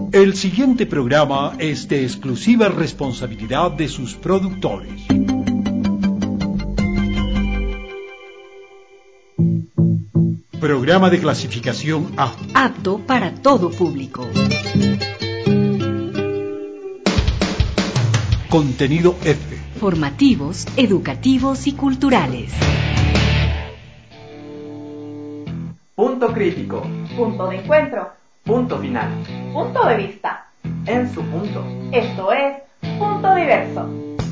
El siguiente programa es de exclusiva responsabilidad de sus productores. Programa de clasificación A. Apto para todo público. Contenido F. Formativos, educativos y culturales. Punto crítico. Punto de encuentro. Punto final. Punto de vista. En su punto. Esto es Punto Diverso.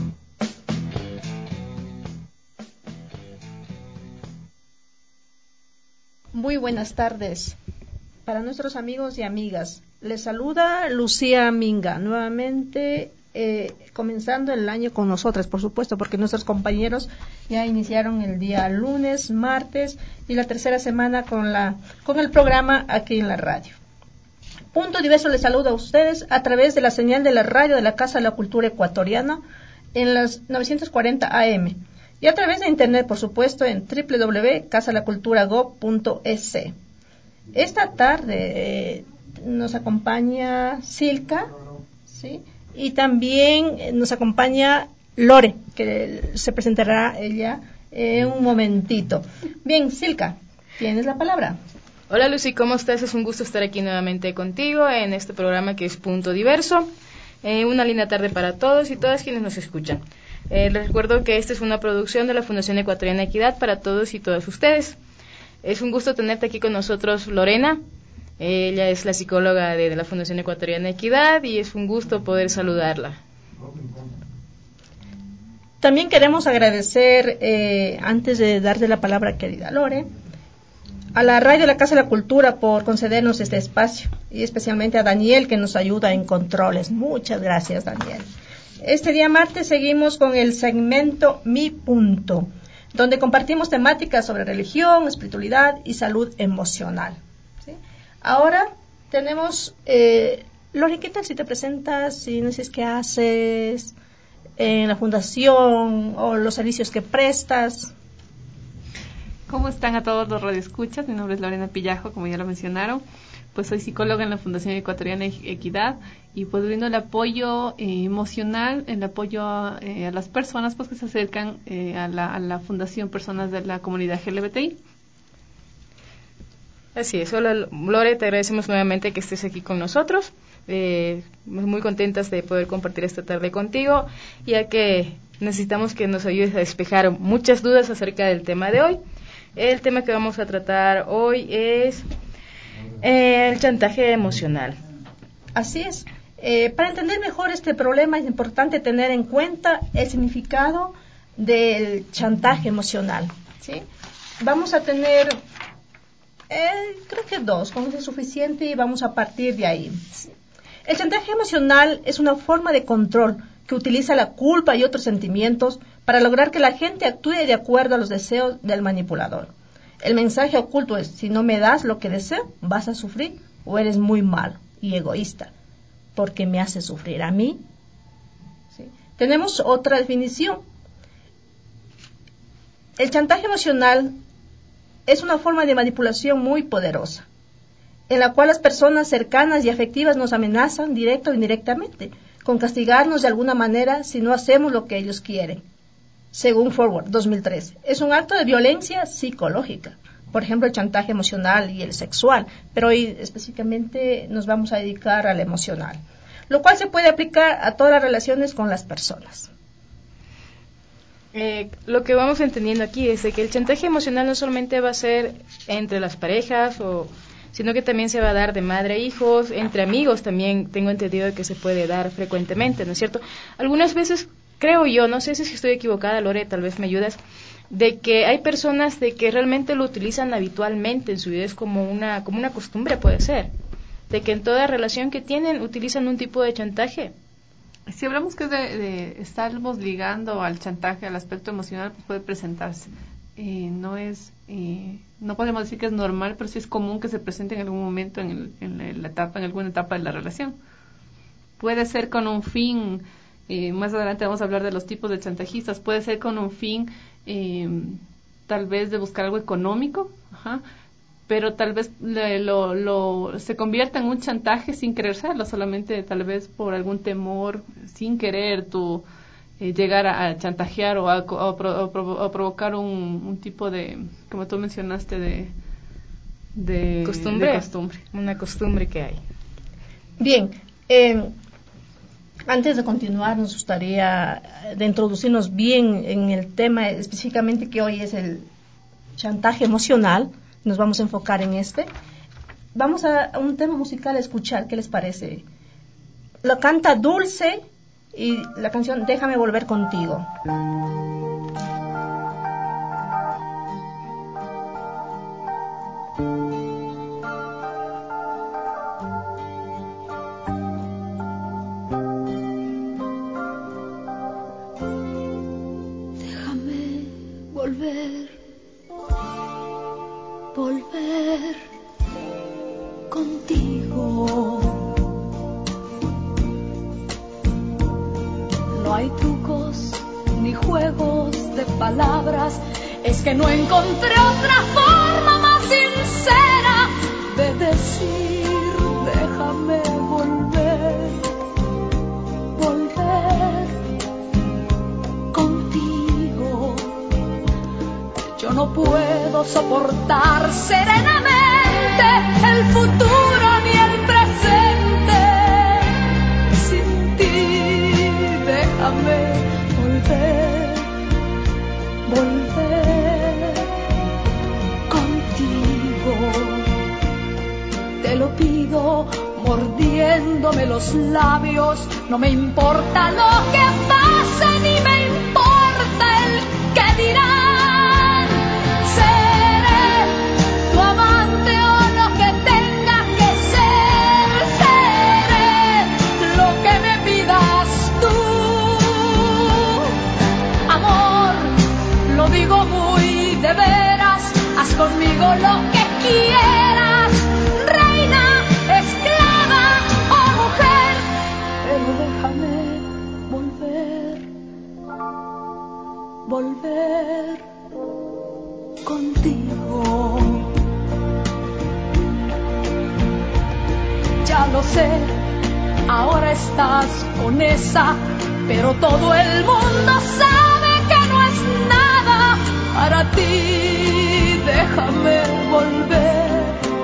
Muy buenas tardes para nuestros amigos y amigas. Les saluda Lucía Minga, nuevamente comenzando el año con nosotras, por supuesto, porque nuestros compañeros ya iniciaron el día lunes, martes y la tercera semana con el programa aquí en la radio. Punto Diverso les saluda a ustedes a través de la señal de la radio de la Casa de la Cultura Ecuatoriana en las 940 AM. Y a través de internet, por supuesto, en www.casalaculturagov.es. Esta tarde nos acompaña Silka, ¿sí? Y también nos acompaña Lore, que se presentará ella en un momentito. Bien, Silka, tienes la palabra. Hola Lucy, ¿cómo estás? Es un gusto estar aquí nuevamente contigo en este programa que es Punto Diverso. Una linda tarde para todos y todas quienes nos escuchan. Les recuerdo que esta es una producción de la Fundación Ecuatoriana Equidad para todos y todas ustedes. Es un gusto tenerte aquí con nosotros, Lorena. Ella es la psicóloga de la Fundación Ecuatoriana Equidad y es un gusto poder saludarla. También queremos agradecer, antes de darte la palabra, querida Lore, a la radio de la Casa de la Cultura por concedernos este espacio y especialmente a Daniel que nos ayuda en controles. Muchas gracias, Daniel. Este día martes seguimos con el segmento Mi Punto, donde compartimos temáticas sobre religión, espiritualidad y salud emocional. ¿Sí? Ahora tenemos, Lori, ¿qué tal si te presentas, si nos dices qué haces en la fundación o los servicios que prestas? ¿Cómo están a todos los radioescuchas? Mi nombre es Lorena Pillajo, como ya lo mencionaron. Pues soy psicóloga en la Fundación Ecuatoriana Equidad y pues brindo el apoyo emocional, el apoyo a las personas pues que se acercan a la Fundación, personas de la comunidad LGBTI. Así es. Hola Lore, te agradecemos nuevamente que estés aquí con nosotros. Muy contentas de poder compartir esta tarde contigo, ya que necesitamos que nos ayudes a despejar muchas dudas acerca del tema de hoy. El tema que vamos a tratar hoy es el chantaje emocional. Así es. Para entender mejor este problema es importante tener en cuenta el significado del chantaje emocional, ¿sí? Vamos a tener, creo que dos, con eso es suficiente y vamos a partir de ahí. El chantaje emocional es una forma de control que utiliza la culpa y otros sentimientos para lograr que la gente actúe de acuerdo a los deseos del manipulador. El mensaje oculto es: si no me das lo que deseo, vas a sufrir o eres muy malo y egoísta, porque me hace sufrir a mí. ¿Sí? Tenemos otra definición. El chantaje emocional es una forma de manipulación muy poderosa, en la cual las personas cercanas y afectivas nos amenazan directa o indirectamente con castigarnos de alguna manera si no hacemos lo que ellos quieren. Según Forward 2003, es un acto de violencia psicológica, por ejemplo el chantaje emocional y el sexual, pero hoy específicamente nos vamos a dedicar al emocional, lo cual se puede aplicar a todas las relaciones con las personas. Lo que vamos entendiendo aquí es de que el chantaje emocional no solamente va a ser entre las parejas, sino que también se va a dar de madre a hijos, entre amigos también tengo entendido que se puede dar frecuentemente, ¿no es cierto? Algunas veces creo yo, no sé si estoy equivocada, Lore, tal vez me ayudas, de que hay personas de que realmente lo utilizan habitualmente en su vida, es como una costumbre, puede ser, de que en toda relación que tienen utilizan un tipo de chantaje. Si hablamos que de estarnos ligando al chantaje, al aspecto emocional, pues puede presentarse. No podemos decir que es normal, pero sí es común que se presente en algún momento en alguna etapa de la relación. Puede ser con un fin, más adelante vamos a hablar de los tipos de chantajistas, puede ser con un fin tal vez de buscar algo económico, pero tal vez se convierta en un chantaje sin querer serlo, solamente tal vez por algún temor, sin querer tú llegar a chantajear o a provocar un tipo de, como tú mencionaste, de costumbre. Una costumbre que hay. Bien, antes de continuar nos gustaría de introducirnos bien en el tema específicamente que hoy es el chantaje emocional. Nos vamos a enfocar en este. Vamos a un tema musical a escuchar, ¿qué les parece? Lo canta Dulce y la canción Déjame volver contigo. Déjame volver contigo. No hay trucos ni juegos de palabras, es que no encontré otra forma más sincera de decir déjame volver contigo. Yo no puedo soportar serenamente el futuro ni el presente sin ti. Déjame volver contigo. Te lo pido mordiéndome los labios. No me importa lo que pase ni me importa el que dirán. Digo muy de veras, haz conmigo lo que quieras, reina, esclava o mujer, pero déjame volver contigo. Ya lo sé, ahora estás con esa, pero todo el mundo sabe que no es nada para ti. Déjame volver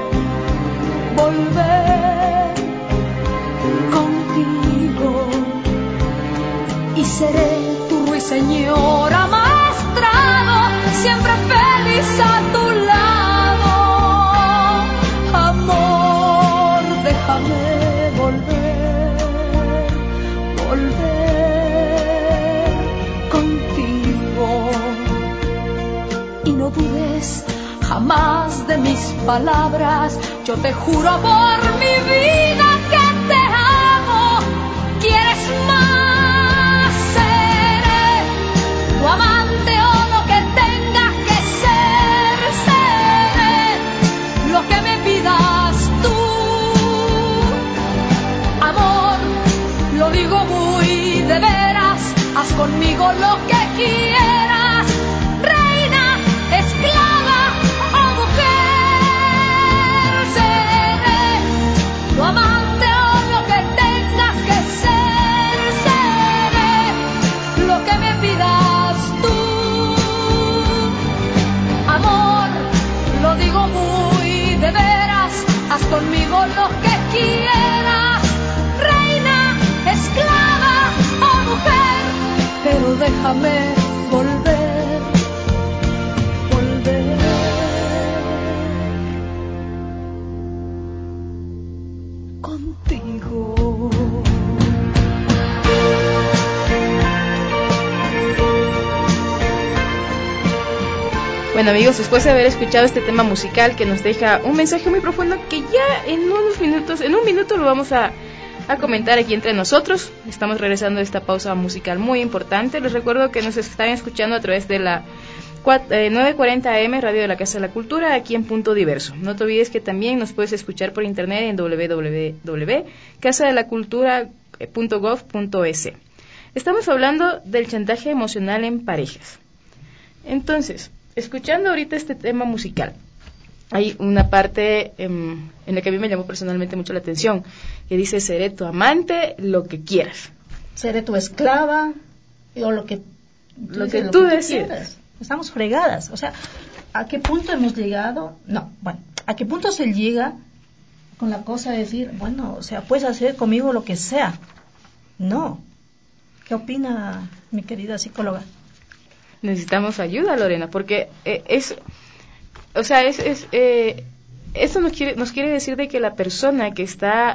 contigo y seré tu ruiseñora maestrado, siempre feliz a tu lado. Amor, déjame volver contigo. Y no dudes jamás de mis palabras, yo te juro por mi vida que te amo. ¿Quieres más? Seré tu amante o lo que tenga que ser. Seré lo que me pidas tú. Amor, lo digo muy de veras, haz conmigo lo que quieras, reina, esclava o mujer. Seré tu amante o lo que tengas que ser. Seré lo que me pidas tú. Amor, lo digo muy de veras, haz conmigo lo que quieras, reina, esclava o mujer, pero déjame volver contigo. Bueno, amigos, después de haber escuchado este tema musical que nos deja un mensaje muy profundo que ya en un minuto lo vamos a comentar aquí entre nosotros. Estamos regresando de esta pausa musical muy importante. Les recuerdo que nos están escuchando a través de la 940 AM Radio de la Casa de la Cultura, aquí en Punto Diverso. No te olvides que también nos puedes escuchar por internet en www.casadelacultura.gov.es. Estamos hablando del chantaje emocional en parejas. Entonces, escuchando ahorita este tema musical, hay una parte en la que a mí me llamó personalmente mucho la atención, que dice: seré tu amante, lo que quieras. Seré tu esclava, o lo que tú decidas. quieras. Estamos fregadas. O sea, ¿a qué punto hemos llegado? No, bueno, ¿a qué punto se llega con la cosa de decir, bueno, o sea, puedes hacer conmigo lo que sea? No. ¿Qué opina mi querida psicóloga? Necesitamos ayuda, Lorena, porque eso nos quiere decir de que la persona que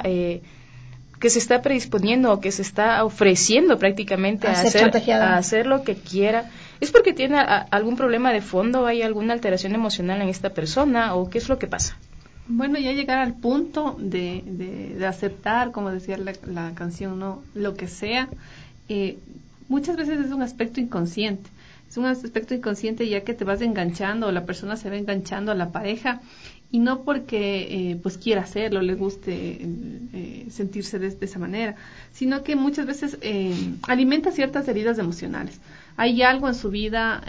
se está predisponiendo o que se está ofreciendo prácticamente a hacer lo que quiera, ¿es porque tiene algún problema de fondo? ¿Hay alguna alteración emocional en esta persona? ¿O qué es lo que pasa? Bueno, ya llegar al punto de aceptar, como decía la canción, ¿no? Lo que sea, muchas veces es un aspecto inconsciente. Es un aspecto inconsciente ya que te vas enganchando, o la persona se va enganchando a la pareja, y no porque pues quiera hacerlo, le guste sentirse de esa manera, sino que muchas veces alimenta ciertas heridas emocionales. Hay algo en su vida,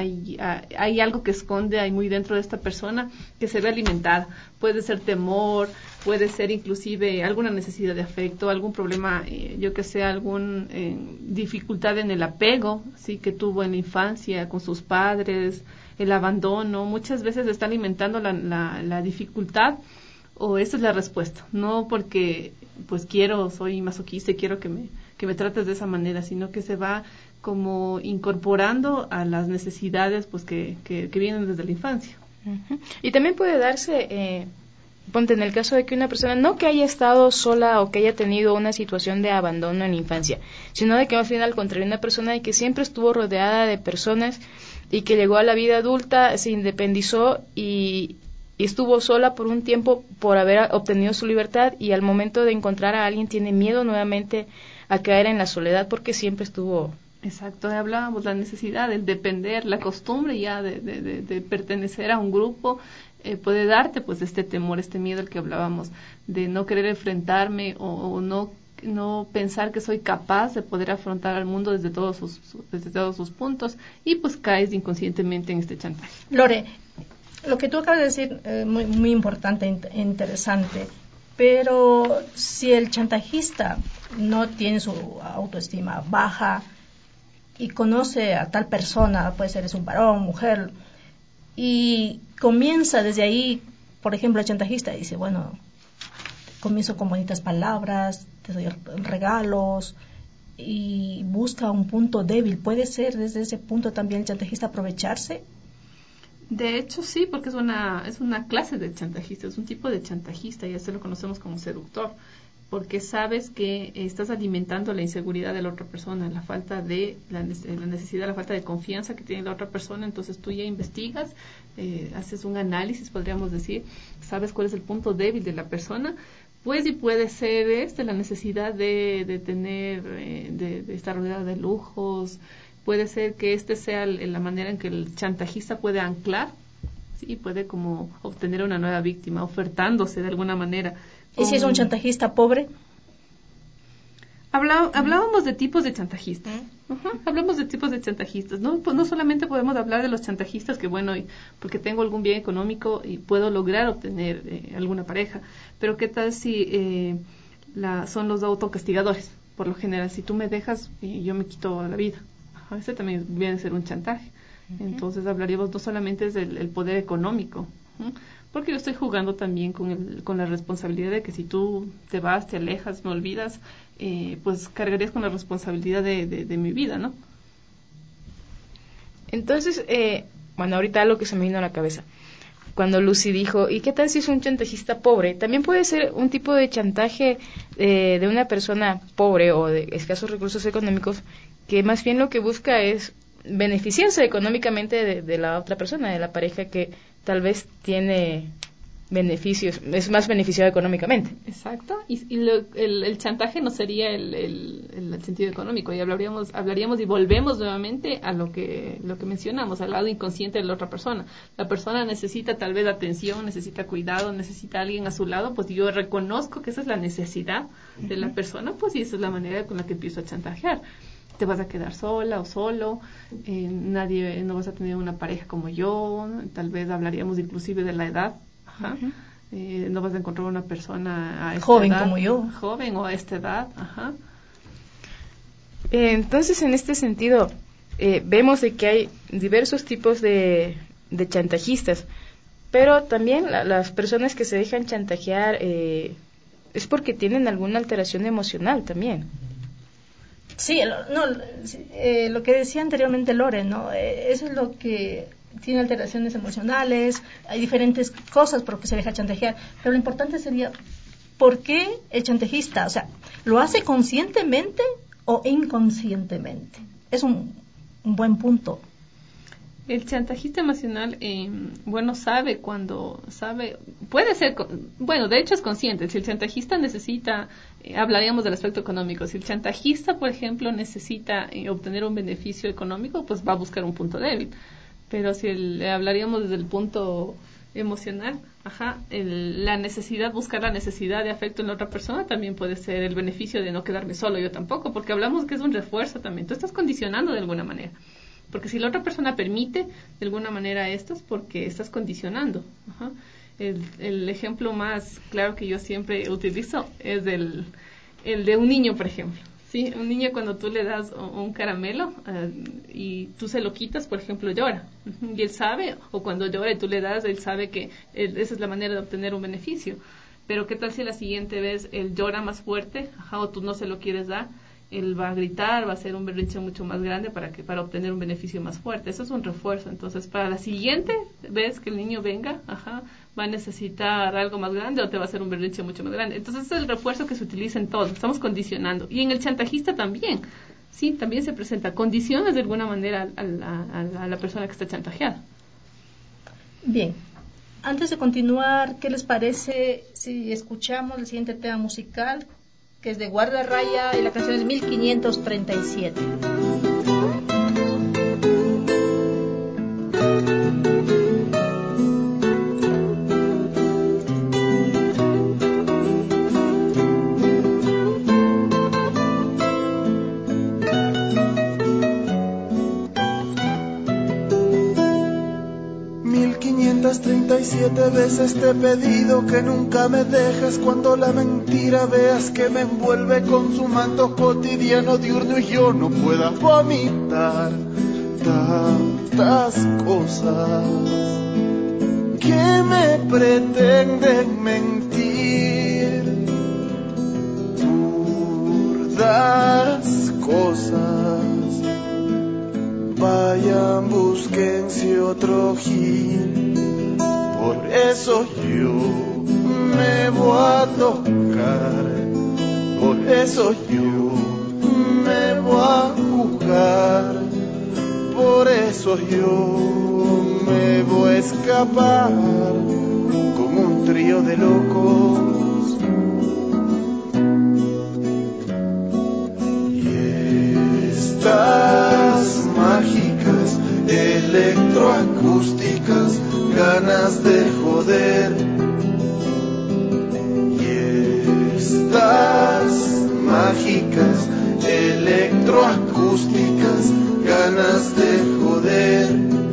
hay algo que esconde ahí muy dentro de esta persona que se ve alimentada. Puede ser temor, puede ser inclusive alguna necesidad de afecto, algún problema, alguna dificultad en el apego, sí, que tuvo en la infancia con sus padres, el abandono. Muchas veces está alimentando la dificultad, o esa es la respuesta. No porque pues soy masoquista y quiero que me trates de esa manera, sino que se va como incorporando a las necesidades pues que vienen desde la infancia. Uh-huh. Y también puede darse, ponte en el caso de que una persona no que haya estado sola o que haya tenido una situación de abandono en la infancia, sino de que más bien al contrario, una persona de que siempre estuvo rodeada de personas y que llegó a la vida adulta, se independizó y estuvo sola por un tiempo por haber obtenido su libertad, y al momento de encontrar a alguien tiene miedo nuevamente a caer en la soledad porque siempre estuvo. Exacto, hablábamos la necesidad, el depender, la costumbre ya de pertenecer a un grupo, puede darte pues este temor, este miedo al que hablábamos, de no querer enfrentarme o no pensar que soy capaz de poder afrontar al mundo desde todos sus puntos, y pues caes inconscientemente en este chantaje. Lore, lo que tú acabas de decir muy, muy importante e interesante, pero si el chantajista no tiene su autoestima baja y conoce a tal persona, puede ser es un varón, mujer, y comienza desde ahí, por ejemplo, el chantajista dice, bueno, comienzo con bonitas palabras, te doy regalos, y busca un punto débil. ¿Puede ser desde ese punto también el chantajista aprovecharse? De hecho, sí, porque es una clase de chantajista, es un tipo de chantajista, y este lo conocemos como seductor, porque sabes que estás alimentando la inseguridad de la otra persona, la falta de la necesidad, la falta de confianza que tiene la otra persona. Entonces tú ya investigas, haces un análisis, podríamos decir, sabes cuál es el punto débil de la persona, pues, y puede ser la necesidad de tener, de estar rodeada de lujos. Puede ser que sea la manera en que el chantajista puede anclar, sí, puede como obtener una nueva víctima, ofertándose de alguna manera. ¿Y si es un chantajista pobre? Hablábamos de tipos de chantajistas. Hablamos de tipos de chantajistas, ¿no? Pues no solamente podemos hablar de los chantajistas que, bueno, porque tengo algún bien económico y puedo lograr obtener alguna pareja, pero ¿qué tal si son los autocastigadores? Por lo general, si tú me dejas, yo me quito la vida. Ese también viene a ser un chantaje. Entonces hablaríamos no solamente del poder económico, porque yo estoy jugando también con la responsabilidad de que si tú te vas, te alejas, me olvidas, pues cargarías con la responsabilidad de mi vida, ¿no? Entonces, bueno, ahorita algo que se me vino a la cabeza, cuando Lucy dijo, ¿y qué tal si es un chantajista pobre? También puede ser un tipo de chantaje de una persona pobre o de escasos recursos económicos, que más bien lo que busca es beneficiarse económicamente de la otra persona, de la pareja que tal vez tiene beneficios, es más beneficiado económicamente. Exacto, y el chantaje no sería el sentido económico, y hablaríamos y volvemos nuevamente a lo que mencionamos, al lado inconsciente de la otra persona. La persona necesita tal vez atención, necesita cuidado, necesita a alguien a su lado, pues yo reconozco que esa es la necesidad de la persona, pues, y esa es la manera con la que empiezo a chantajear. Te vas a quedar sola o solo, no vas a tener una pareja como yo, tal vez hablaríamos inclusive de la edad, Ajá. No vas a encontrar una persona a esta joven edad, como yo. joven o a esta edad. Ajá. Entonces, en este sentido, vemos de que hay diversos tipos de chantajistas, pero también las personas que se dejan chantajear es porque tienen alguna alteración emocional también. Sí, lo que decía anteriormente Lore, ¿no? Eso es lo que tiene alteraciones emocionales, hay diferentes cosas por lo que se deja chantajear, pero lo importante sería, ¿por qué el chantajista? O sea, ¿lo hace conscientemente o inconscientemente? Es un buen punto. El chantajista emocional, sabe cuando sabe, puede ser, de hecho es consciente. Si el chantajista necesita, hablaríamos del aspecto económico, si el chantajista, por ejemplo, necesita obtener un beneficio económico, pues va a buscar un punto débil. Pero si hablaríamos desde el punto emocional, buscar la necesidad de afecto en la otra persona también puede ser el beneficio de no quedarme solo yo tampoco, porque hablamos que es un refuerzo también. Tú estás condicionando de alguna manera. Porque si la otra persona permite de alguna manera esto es porque estás condicionando. Ajá. El ejemplo más claro que yo siempre utilizo es el de un niño, por ejemplo. ¿Sí? Un niño cuando tú le das un caramelo y tú se lo quitas, por ejemplo, llora. Y él sabe, o cuando llora y tú le das, él sabe que esa es la manera de obtener un beneficio. Pero ¿qué tal si la siguiente vez él llora más fuerte, o tú no se lo quieres dar? Él va a gritar, va a hacer un berrinche mucho más grande para obtener un beneficio más fuerte. Eso es un refuerzo. Entonces, para la siguiente vez que el niño venga, va a necesitar algo más grande o te va a hacer un berrinche mucho más grande. Entonces, ese es el refuerzo que se utiliza en todo. Estamos condicionando. Y en el chantajista también. Sí, también se presenta. Condiciones de alguna manera a la persona que está chantajeada. Bien. Antes de continuar, ¿qué les parece si escuchamos el siguiente tema musical? Que es de Guarda Raya y la canción es 1537. 1537 veces te he pedido que nunca me dejes cuando la mentira veas que me envuelve con su manto cotidiano diurno y yo no pueda vomitar tantas cosas que me pretenden mentir, burdas cosas. Vayan, búsquense otro gil. Por eso yo me voy a tocar. Por eso yo me voy a jugar. Por eso yo me voy a escapar con un trío de locos. Y estas mágicas electroacústicas ganas de joder, y estas mágicas electroacústicas ganas de joder.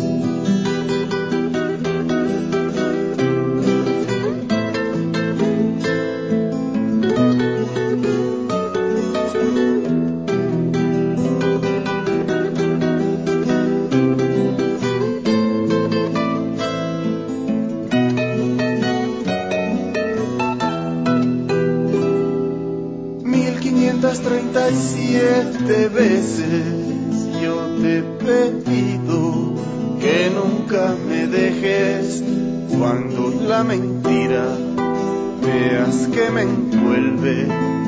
Siete veces yo te he pedido que nunca me dejes cuando la mentira veas que me envuelve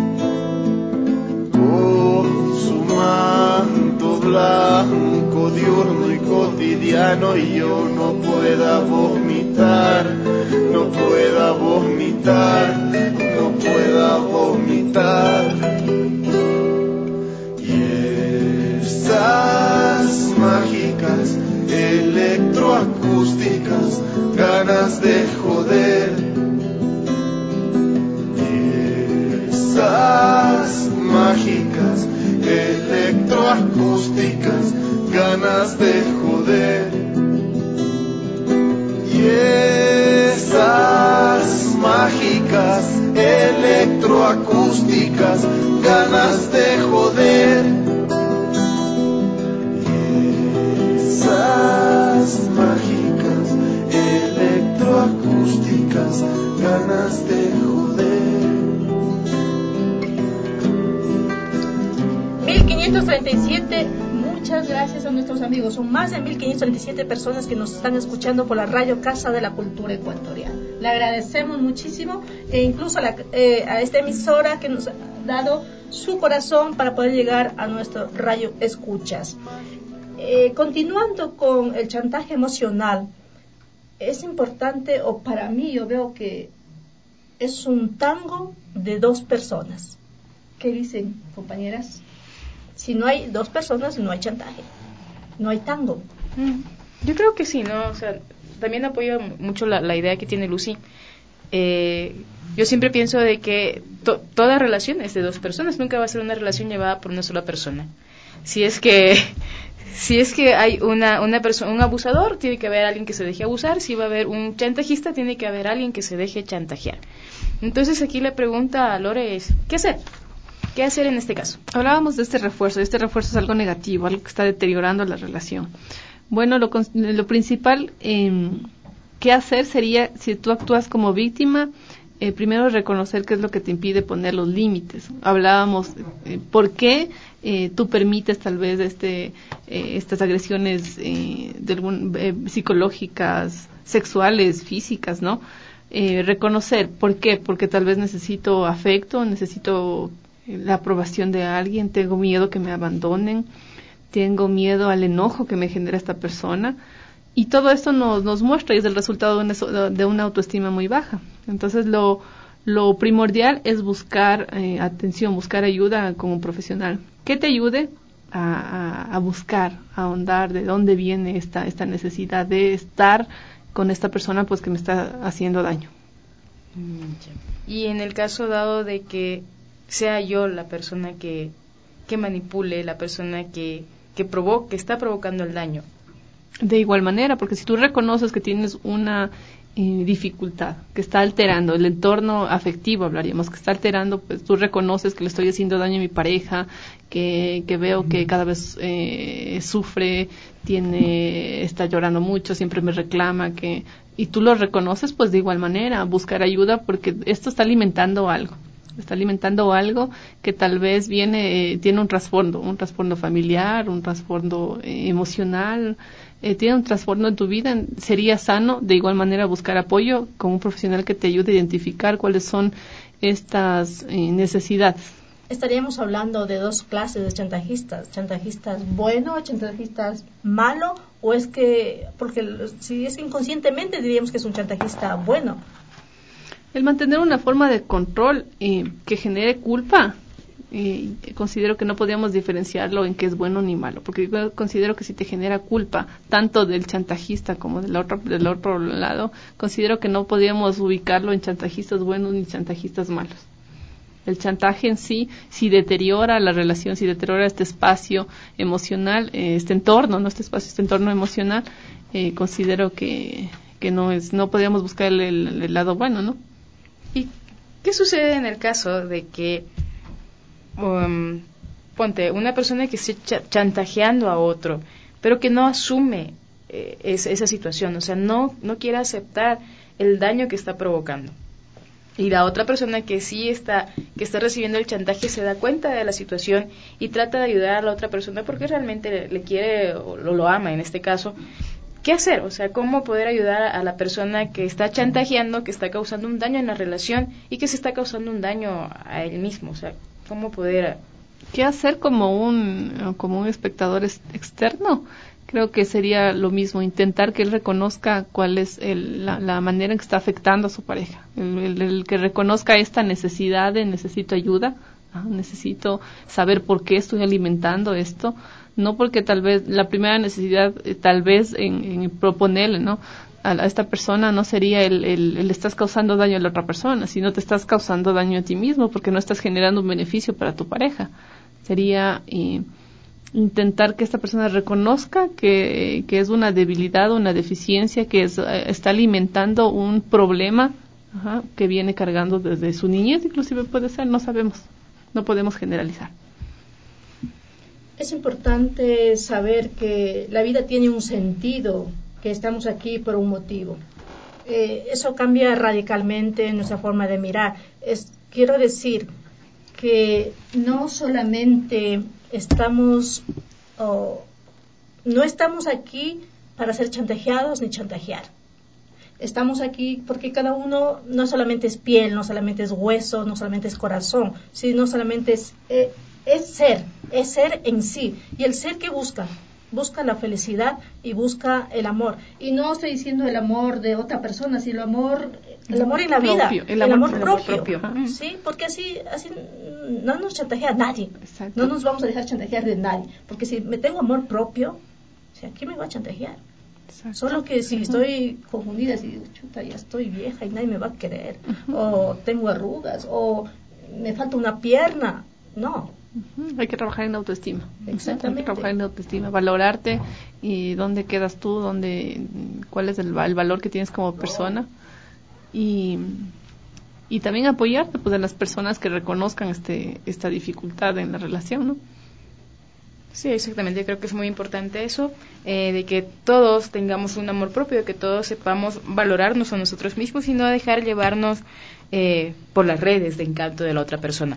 con su manto blanco diurno y cotidiano y yo no pueda vomitar, no pueda vomitar, no pueda vomitar. Esas mágicas electroacústicas ganas de joder. Esas mágicas electroacústicas ganas de joder. Y esas electroacústicas, ganas de joder. Esas mágicas electroacústicas, ganas de joder. 1537, muchas gracias a nuestros amigos. Son más de 1537 personas que nos están escuchando por la radio Casa de la Cultura Ecuatoriana. Le agradecemos muchísimo e incluso a esta emisora que nos ha dado su corazón para poder llegar a nuestro radio escuchas. Continuando con el chantaje emocional, es importante, o para mí yo veo que es un tango de dos personas. ¿Qué dicen, compañeras? Si no hay dos personas, no hay chantaje, no hay tango. Yo creo que sí, ¿no? O sea, también apoyo mucho la idea que tiene Lucy. Yo siempre pienso de que toda relación es de dos personas, nunca va a ser una relación llevada por una sola persona. Si es que hay una persona, un abusador, tiene que haber alguien que se deje abusar. Si va a haber un chantajista, tiene que haber alguien que se deje chantajear. Entonces aquí la pregunta a Lore es, ¿qué hacer? ¿Qué hacer en este caso? Hablábamos de este refuerzo. Este refuerzo es algo negativo, algo que está deteriorando la relación. Bueno, lo principal que hacer sería, si tú actúas como víctima, primero reconocer qué es lo que te impide poner los límites. Hablábamos por qué tú permites tal vez estas agresiones psicológicas, sexuales, físicas, ¿no? Reconocer por qué, porque tal vez necesito afecto, necesito la aprobación de alguien, tengo miedo que me abandonen, tengo miedo al enojo que me genera esta persona, y todo esto nos muestra y es el resultado de una autoestima muy baja. Entonces lo primordial es buscar atención, buscar ayuda con un profesional que te ayude a buscar, a ahondar de dónde viene esta necesidad de estar con esta persona pues que me está haciendo daño. Y en el caso dado de que sea yo la persona que manipule, la persona que está provocando el daño. De igual manera, porque si tú reconoces que tienes una dificultad, que está alterando el entorno afectivo, hablaríamos, que está alterando, pues tú reconoces que le estoy haciendo daño a mi pareja, que veo que cada vez sufre, está llorando mucho, siempre me reclama, y tú lo reconoces, pues de igual manera, buscar ayuda, porque esto está alimentando algo que tal vez tiene un trasfondo familiar, un trasfondo emocional, tiene un trasfondo en tu vida. Sería sano de igual manera buscar apoyo con un profesional que te ayude a identificar cuáles son estas necesidades. Estaríamos hablando de dos clases de chantajistas bueno, chantajistas malo, o es que, porque si es inconscientemente diríamos que es un chantajista bueno. El mantener una forma de control que genere culpa, considero que no podríamos diferenciarlo en qué es bueno ni malo, porque yo considero que si te genera culpa, tanto del chantajista como del otro lado, considero que no podríamos ubicarlo en chantajistas buenos ni chantajistas malos. El chantaje en sí, si deteriora la relación, si deteriora este espacio emocional, este entorno emocional, considero que no podríamos buscar el lado bueno, ¿no? ¿Y qué sucede en el caso de que, ponte, una persona que esté chantajeando a otro, pero que no asume esa situación, o sea, no quiere aceptar el daño que está provocando? Y la otra persona que está recibiendo el chantaje se da cuenta de la situación y trata de ayudar a la otra persona porque realmente le quiere o lo ama en este caso. ¿Qué hacer? O sea, ¿cómo poder ayudar a la persona que está chantajeando, que está causando un daño en la relación y que se está causando un daño a él mismo? O sea, ¿cómo poder...? ¿Qué hacer como un espectador externo? Creo que sería lo mismo, intentar que él reconozca cuál es la manera en que está afectando a su pareja. El que reconozca esta necesidad de necesito ayuda, necesito saber por qué estoy alimentando esto. No porque tal vez la primera necesidad, tal vez en proponerle, ¿no?, a esta persona no sería el estás causando daño a la otra persona, sino te estás causando daño a ti mismo porque no estás generando un beneficio para tu pareja. Sería intentar que esta persona reconozca que es una debilidad, una deficiencia, que está alimentando un problema que viene cargando desde su niñez, inclusive puede ser, no sabemos, no podemos generalizar. Es importante saber que la vida tiene un sentido, que estamos aquí por un motivo. Eso cambia radicalmente nuestra forma de mirar. Quiero decir que no solamente no estamos aquí para ser chantajeados ni chantajear. Estamos aquí porque cada uno no solamente es piel, no solamente es hueso, no solamente es corazón, sino solamente es ser en sí. Y el ser que busca la felicidad y busca el amor. Y no estoy diciendo el amor de otra persona, sino el amor en la vida, el amor propio. ¿Sí? Porque así no nos chantajea nadie. Exacto. No nos vamos a dejar chantajear de nadie. Porque si me tengo amor propio, ¿quién me va a chantajear? Exacto. Solo que si estoy confundida, si digo, chuta, ya estoy vieja y nadie me va a querer, o tengo arrugas, o me falta una pierna, no. Hay que trabajar en autoestima. Exactamente. Hay que trabajar en autoestima, valorarte y dónde quedas tú, cuál es el valor que tienes como persona y también apoyarte pues de las personas que reconozcan esta dificultad en la relación, ¿no? Sí, exactamente. Creo que es muy importante eso, de que todos tengamos un amor propio, que todos sepamos valorarnos a nosotros mismos y no dejar llevarnos por las redes de encanto de la otra persona.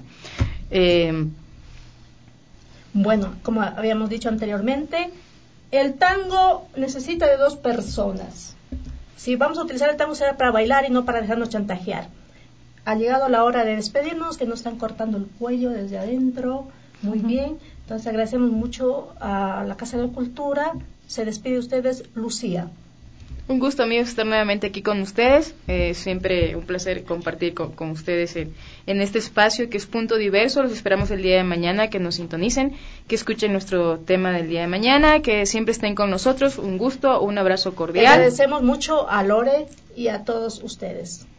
Bueno, como habíamos dicho anteriormente, el tango necesita de 2 personas. Si vamos a utilizar el tango será para bailar y no para dejarnos chantajear. Ha llegado la hora de despedirnos, que nos están cortando el cuello desde adentro. Muy bien. Entonces agradecemos mucho a la Casa de la Cultura. Se despide de ustedes Lucía. Un gusto, amigos, estar nuevamente aquí con ustedes. Siempre un placer compartir con ustedes en este espacio que es Punto Diverso. Los esperamos el día de mañana, que nos sintonicen, que escuchen nuestro tema del día de mañana, que siempre estén con nosotros. Un gusto, un abrazo cordial. Agradecemos mucho a Lore y a todos ustedes.